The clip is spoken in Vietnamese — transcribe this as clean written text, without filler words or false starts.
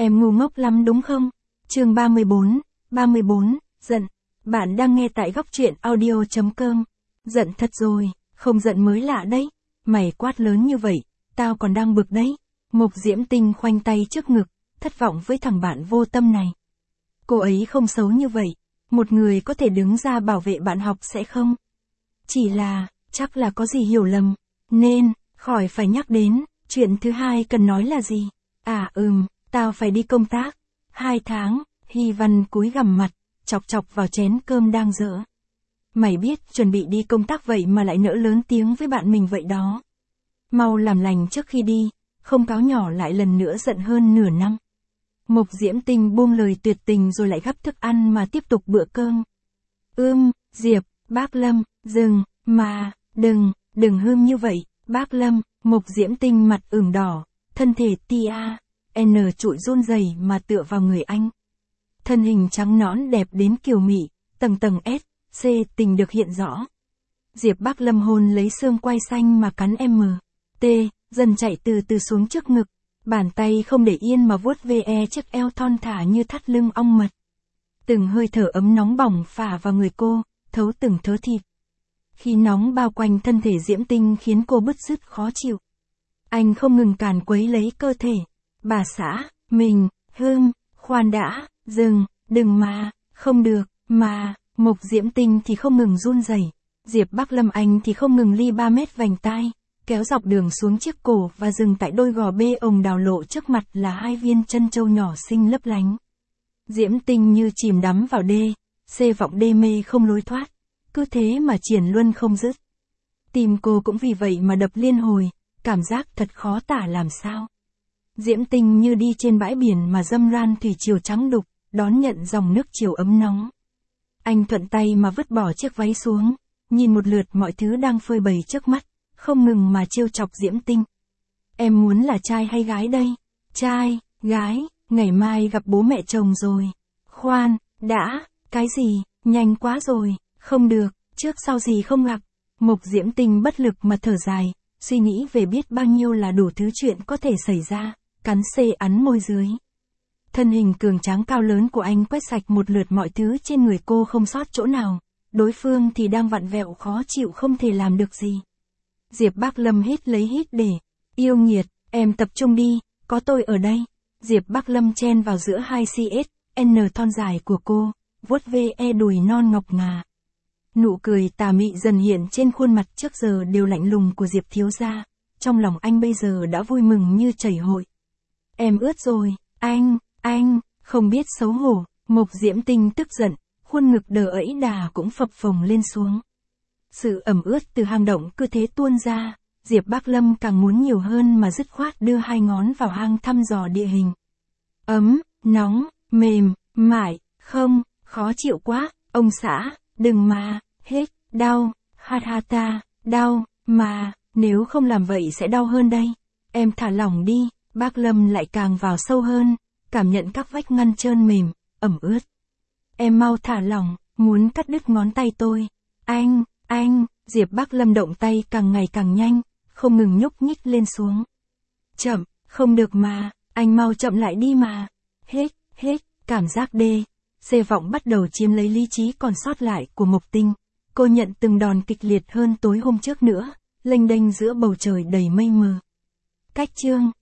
Em ngu ngốc lắm đúng không? Chương 34, giận. Bạn đang nghe tại góc truyện audio.com. Giận thật rồi, không giận mới lạ đấy. Mày quát lớn như vậy, tao còn đang bực đấy. Mục Diễm Tinh khoanh tay trước ngực, thất vọng với thằng bạn vô tâm này. Cô ấy không xấu như vậy, một người có thể đứng ra bảo vệ bạn học sẽ không? Chỉ là, chắc là có gì hiểu lầm, nên, khỏi phải nhắc đến, chuyện thứ hai cần nói là gì? Tao phải đi công tác. 2 tháng, Hy Văn cúi gằm mặt, chọc chọc vào chén cơm đang dở. Mày biết chuẩn bị đi công tác vậy mà lại nỡ lớn tiếng với bạn mình vậy đó. Mau làm lành trước khi đi, không cáo nhỏ lại lần nữa giận hơn nửa năm. Mục Diễm Tinh buông lời tuyệt tình rồi lại gắp thức ăn mà tiếp tục bữa cơm. Diệp, bác Lâm, đừng hương như vậy, bác Lâm. Mục Diễm Tinh mặt ửng đỏ, thân thể trụi run rẩy mà tựa vào người anh. Thân hình trắng nõn đẹp đến kiều mị, tầng S, C tình được hiện rõ. Diệp bác Lâm hôn lấy xương quai xanh mà cắn dần chạy từ từ xuống trước ngực, bàn tay không để yên mà vuốt ve chiếc eo thon thả như thắt lưng ong mật. Từng hơi thở ấm nóng bỏng phả vào người cô, thấu từng thớ thịt. Khi nóng bao quanh thân thể Diễm Tinh khiến cô bứt rứt khó chịu. Anh không ngừng càn quấy lấy cơ thể. Bà xã, khoan đã, đừng mà, không được, mà. Mục Diễm Tinh thì không ngừng run rẩy, Diệp Bác Lâm anh thì không ngừng li 3 mét vành tai, kéo dọc đường xuống chiếc cổ và dừng tại đôi gò bê ồng đào lộ trước mặt là 2 viên chân châu nhỏ xinh lấp lánh. Diễm Tinh như chìm đắm vào vọng đê mê không lối thoát, cứ thế mà triển luân không dứt. Tim cô cũng vì vậy mà đập liên hồi, cảm giác thật khó tả làm sao. Diễm Tinh như đi trên bãi biển mà dâm ran thủy triều trắng đục, đón nhận dòng nước chiều ấm nóng. Anh thuận tay mà vứt bỏ chiếc váy xuống, nhìn một lượt mọi thứ đang phơi bày trước mắt, không ngừng mà trêu chọc Diễm Tinh. Em muốn là trai hay gái đây? Trai, gái, ngày mai gặp bố mẹ chồng rồi. Khoan, đã, cái gì, nhanh quá rồi, không được, trước sau gì không gặp. Mục Diễm Tinh bất lực mà thở dài, suy nghĩ về biết bao nhiêu là đủ thứ chuyện có thể xảy ra, cắn ấn môi dưới. Thân hình cường tráng cao lớn của anh quét sạch một lượt mọi thứ trên người cô không sót chỗ nào, đối phương thì đang vặn vẹo khó chịu không thể làm được gì. Diệp Bác Lâm hít lấy hít để, yêu nghiệt, em tập trung đi, có tôi ở đây. Diệp Bác Lâm chen vào giữa hai thon dài của cô, vuốt ve đùi non ngọc ngà. Nụ cười tà mị dần hiện trên khuôn mặt trước giờ đều lạnh lùng của Diệp thiếu gia, trong lòng anh bây giờ đã vui mừng như chảy hội. Em ướt rồi, anh, không biết xấu hổ. Mục Diễm Tinh tức giận, khuôn ngực đờ ẫy đà cũng phập phồng lên xuống. Sự ẩm ướt từ hang động cứ thế tuôn ra, Diệp Bác Lâm càng muốn nhiều hơn mà dứt khoát đưa 2 ngón vào hang thăm dò địa hình. Ấm, nóng, mềm, mại, không, khó chịu quá, ông xã, đừng mà, đau, đau, mà, nếu không làm vậy sẽ đau hơn đây. Em thả lỏng đi. Bác Lâm lại càng vào sâu hơn, cảm nhận các vách ngăn trơn mềm, ẩm ướt. Em mau thả lỏng, muốn cắt đứt ngón tay tôi. Anh, Diệp Bác Lâm động tay càng ngày càng nhanh, không ngừng nhúc nhích lên xuống. Chậm, không được mà, anh mau chậm lại đi mà. Cảm giác vọng bắt đầu chiếm lấy lý trí còn sót lại của Mục Tinh. Cô nhận từng đòn kịch liệt hơn tối hôm trước nữa, lênh đênh giữa bầu trời đầy mây mờ. Cách chương